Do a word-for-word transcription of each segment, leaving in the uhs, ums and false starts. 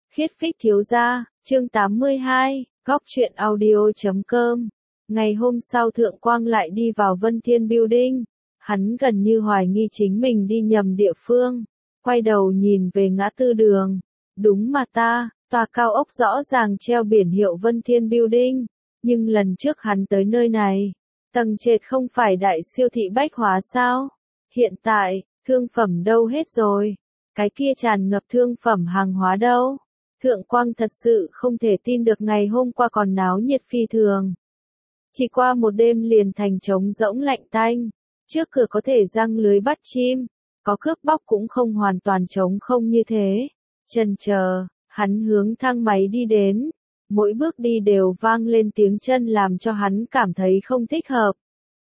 Khiết Phích thiếu gia, chương tám mươi hai, góc truyện audio chấm com. Ngày hôm sau Thượng Quang lại đi vào Vân Thiên Building. Hắn gần như hoài nghi chính mình đi nhầm địa phương. Quay đầu nhìn về ngã tư đường. Đúng mà ta, tòa cao ốc rõ ràng treo biển hiệu Vân Thiên Building. Nhưng lần trước hắn tới nơi này, tầng trệt không phải đại siêu thị bách hóa sao? Hiện tại, thương phẩm đâu hết rồi? Cái kia tràn ngập thương phẩm hàng hóa đâu? Thượng Quang thật sự không thể tin được ngày hôm qua còn náo nhiệt phi thường. Chỉ qua một đêm liền thành trống rỗng lạnh tanh. Trước cửa có thể giăng lưới bắt chim, có cướp bóc cũng không hoàn toàn trống không như thế. Chần chờ, hắn hướng thang máy đi đến. Mỗi bước đi đều vang lên tiếng chân làm cho hắn cảm thấy không thích hợp.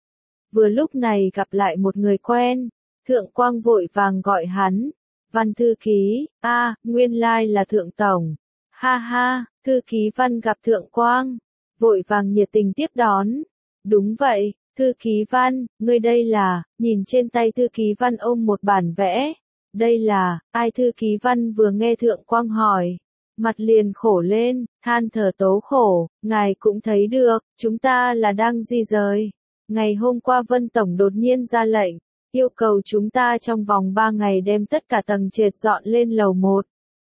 Vừa lúc này gặp lại một người quen, Thượng Quang vội vàng gọi hắn. Văn thư ký, a, à, nguyên lai là Thượng Tổng. Ha ha, thư ký Văn gặp Thượng Quang, vội vàng nhiệt tình tiếp đón. Đúng vậy, thư ký Văn, ngươi đây là, nhìn trên tay thư ký Văn ôm một bản vẽ. Đây là, ai? Thư ký Văn vừa nghe Thượng Quang hỏi, mặt liền khổ lên, than thở tố khổ, ngài cũng thấy được, chúng ta là đang di rời. Ngày hôm qua Vân Tổng đột nhiên ra lệnh, yêu cầu chúng ta trong vòng ba ngày đem tất cả tầng trệt dọn lên lầu một.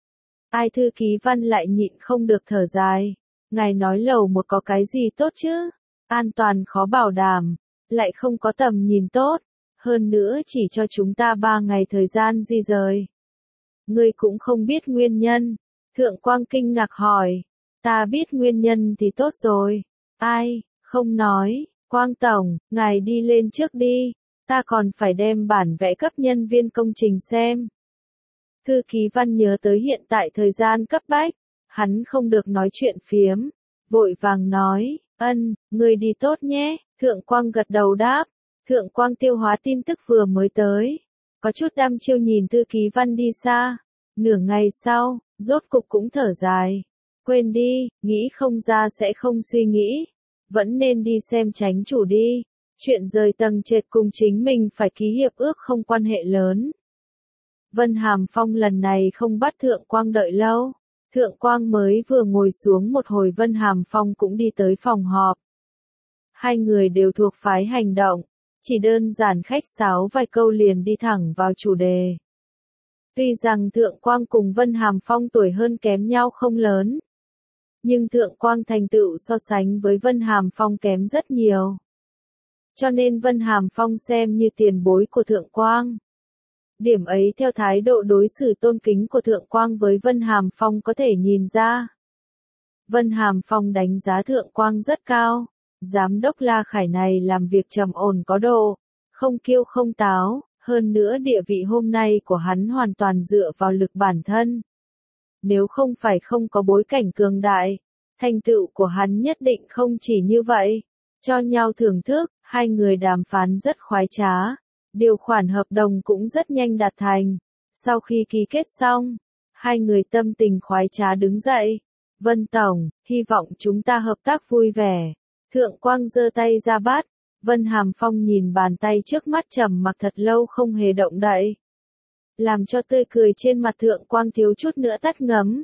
Ai? Thư ký Văn lại nhịn không được thở dài. Ngài nói lầu một có cái gì tốt chứ? An toàn khó bảo đảm, lại không có tầm nhìn tốt. Hơn nữa chỉ cho chúng ta ba ngày thời gian di rời. Ngươi cũng không biết nguyên nhân. Thượng Quang kinh ngạc hỏi. Ta biết nguyên nhân thì tốt rồi. Ai? Không nói. Quang Tổng, ngài đi lên trước đi. Ta còn phải đem bản vẽ cấp nhân viên công trình xem. Thư ký Văn nhớ tới hiện tại thời gian cấp bách. Hắn không được nói chuyện phiếm. Vội vàng nói, ân, người đi tốt nhé. Thượng Quang gật đầu đáp. Thượng Quang tiêu hóa tin tức vừa mới tới. Có chút đăm chiêu nhìn thư ký Văn đi xa. Nửa ngày sau, rốt cục cũng thở dài. Quên đi, nghĩ không ra sẽ không suy nghĩ. Vẫn nên đi xem chánh chủ đi. Chuyện rời tầng trệt cùng chính mình phải ký hiệp ước không quan hệ lớn. Vân Hàm Phong lần này không bắt Thượng Quang đợi lâu. Thượng Quang mới vừa ngồi xuống một hồi Vân Hàm Phong cũng đi tới phòng họp. Hai người đều thuộc phái hành động. Chỉ đơn giản khách sáo vài câu liền đi thẳng vào chủ đề. Tuy rằng Thượng Quang cùng Vân Hàm Phong tuổi hơn kém nhau không lớn. Nhưng Thượng Quang thành tựu so sánh với Vân Hàm Phong kém rất nhiều. Cho nên Vân Hàm Phong xem như tiền bối của Thượng Quang. Điểm ấy theo thái độ đối xử tôn kính của Thượng Quang với Vân Hàm Phong có thể nhìn ra. Vân Hàm Phong đánh giá Thượng Quang rất cao. Giám đốc La Khải này làm việc trầm ổn có độ, không kiêu không táo, hơn nữa địa vị hôm nay của hắn hoàn toàn dựa vào lực bản thân. Nếu không phải không có bối cảnh cường đại, thành tựu của hắn nhất định không chỉ như vậy. Cho nhau thưởng thức, hai người đàm phán rất khoái trá. Điều khoản hợp đồng cũng rất nhanh đạt thành. Sau khi ký kết xong, hai người tâm tình khoái trá đứng dậy. Vân Tổng, hy vọng chúng ta hợp tác vui vẻ. Thượng Quang giơ tay ra bắt. Vân Hàm Phong nhìn bàn tay trước mắt trầm mặc thật lâu không hề động đậy. Làm cho tươi cười trên mặt Thượng Quang thiếu chút nữa tắt ngấm.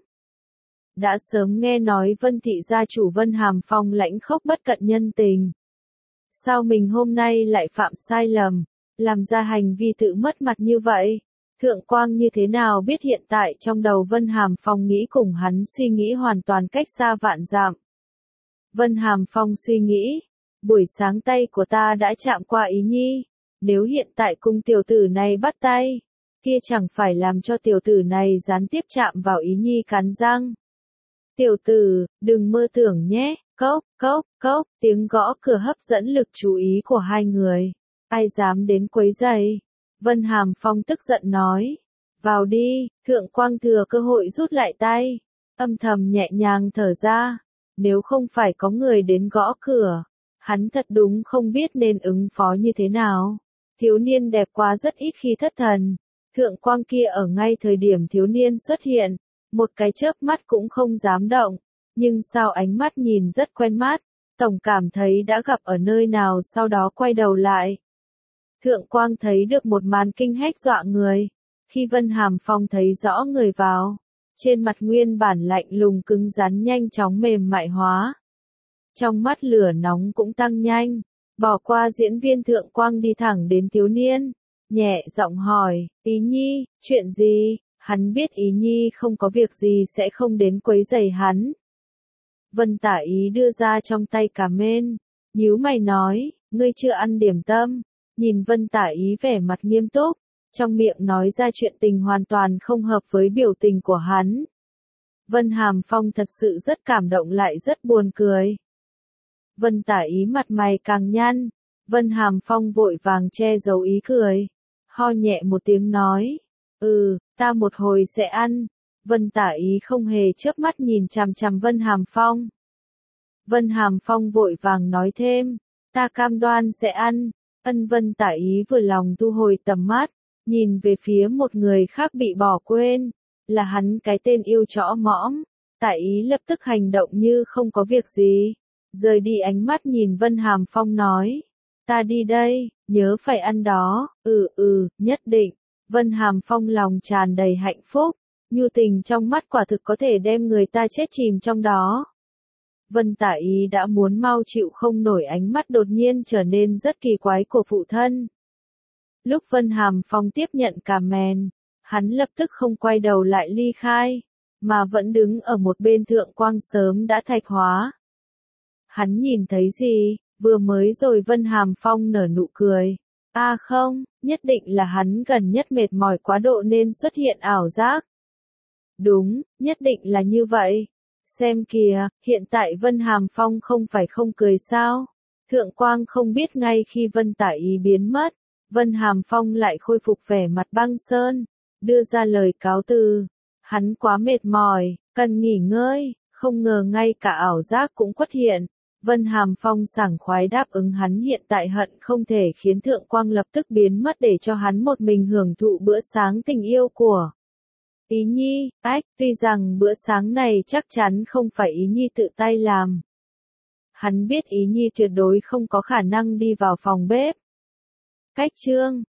Đã sớm nghe nói Vân thị gia chủ Vân Hàm Phong lãnh khốc bất cận nhân tình. Sao mình hôm nay lại phạm sai lầm, làm ra hành vi tự mất mặt như vậy? Thượng Quang như thế nào biết hiện tại trong đầu Vân Hàm Phong nghĩ cùng hắn suy nghĩ hoàn toàn cách xa vạn dặm. Vân Hàm Phong suy nghĩ, buổi sáng tay của ta đã chạm qua Ý Nhi, nếu hiện tại cung tiểu tử này bắt tay, kia chẳng phải làm cho tiểu tử này gián tiếp chạm vào Ý Nhi cắn răng. Tiểu tử, đừng mơ tưởng nhé, cốc, cốc, cốc, tiếng gõ cửa hấp dẫn lực chú ý của hai người. Ai dám đến quấy rầy? Vân Hàm Phong tức giận nói. Vào đi. Thượng Quang thừa cơ hội rút lại tay, âm thầm nhẹ nhàng thở ra. Nếu không phải có người đến gõ cửa, hắn thật đúng không biết nên ứng phó như thế nào. Thiếu niên đẹp quá rất ít khi thất thần. Thượng Quang kia ở ngay thời điểm thiếu niên xuất hiện, một cái chớp mắt cũng không dám động. Nhưng sao ánh mắt nhìn rất quen mắt, tổng cảm thấy đã gặp ở nơi nào, sau đó quay đầu lại. Thượng Quang thấy được một màn kinh hách dọa người. Khi Vân Hàm Phong thấy rõ người vào, trên mặt nguyên bản lạnh lùng cứng rắn nhanh chóng mềm mại hóa. Trong mắt lửa nóng cũng tăng nhanh, bỏ qua diễn viên Thượng Quang đi thẳng đến thiếu niên, nhẹ giọng hỏi, Ý Nhi, chuyện gì? Hắn biết Ý Nhi không có việc gì sẽ không đến quấy rầy hắn. Vân Tả Ý đưa ra trong tay cà mên, nhíu mày nói, ngươi chưa ăn điểm tâm, nhìn Vân Tả Ý vẻ mặt nghiêm túc, trong miệng nói ra chuyện tình hoàn toàn không hợp với biểu tình của hắn. Vân Hàm Phong thật sự rất cảm động lại rất buồn cười. Vân Tả Ý mặt mày càng nhăn, Vân Hàm Phong vội vàng che giấu ý cười, ho nhẹ một tiếng nói, ừ, ta một hồi sẽ ăn. Vân Tả Ý không hề chớp mắt nhìn chằm chằm Vân Hàm Phong. Vân Hàm Phong vội vàng nói thêm, ta cam đoan sẽ ăn. Ân Vân Tả Ý vừa lòng thu hồi tầm mắt, nhìn về phía một người khác bị bỏ quên, là hắn cái tên yêu chõ mõm. Tả Ý lập tức hành động như không có việc gì, rời đi ánh mắt nhìn Vân Hàm Phong nói, ta đi đây, nhớ phải ăn đó, ừ ừ, nhất định. Vân Hàm Phong lòng tràn đầy hạnh phúc, nhu tình trong mắt quả thực có thể đem người ta chết chìm trong đó. Vân Tả Ý đã muốn mau chịu không nổi ánh mắt đột nhiên trở nên rất kỳ quái của phụ thân. Lúc Vân Hàm Phong tiếp nhận cà mèn, hắn lập tức không quay đầu lại ly khai, mà vẫn đứng ở một bên Thượng Quang sớm đã thạch hóa. Hắn nhìn thấy gì? Vừa mới rồi Vân Hàm Phong nở nụ cười. À không, nhất định là hắn gần nhất mệt mỏi quá độ nên xuất hiện ảo giác. Đúng, nhất định là như vậy. Xem kìa, hiện tại Vân Hàm Phong không phải không cười sao? Thượng Quang không biết ngay khi Vân Tả Ý biến mất, Vân Hàm Phong lại khôi phục vẻ mặt băng sơn, đưa ra lời cáo từ. Hắn quá mệt mỏi, cần nghỉ ngơi, không ngờ ngay cả ảo giác cũng xuất hiện. Vân Hàm Phong sảng khoái đáp ứng hắn hiện tại hận không thể khiến Thượng Quang lập tức biến mất để cho hắn một mình hưởng thụ bữa sáng tình yêu của Ý Nhi. Ách, tuy rằng bữa sáng này chắc chắn không phải Ý Nhi tự tay làm. Hắn biết Ý Nhi tuyệt đối không có khả năng đi vào phòng bếp. Cách chương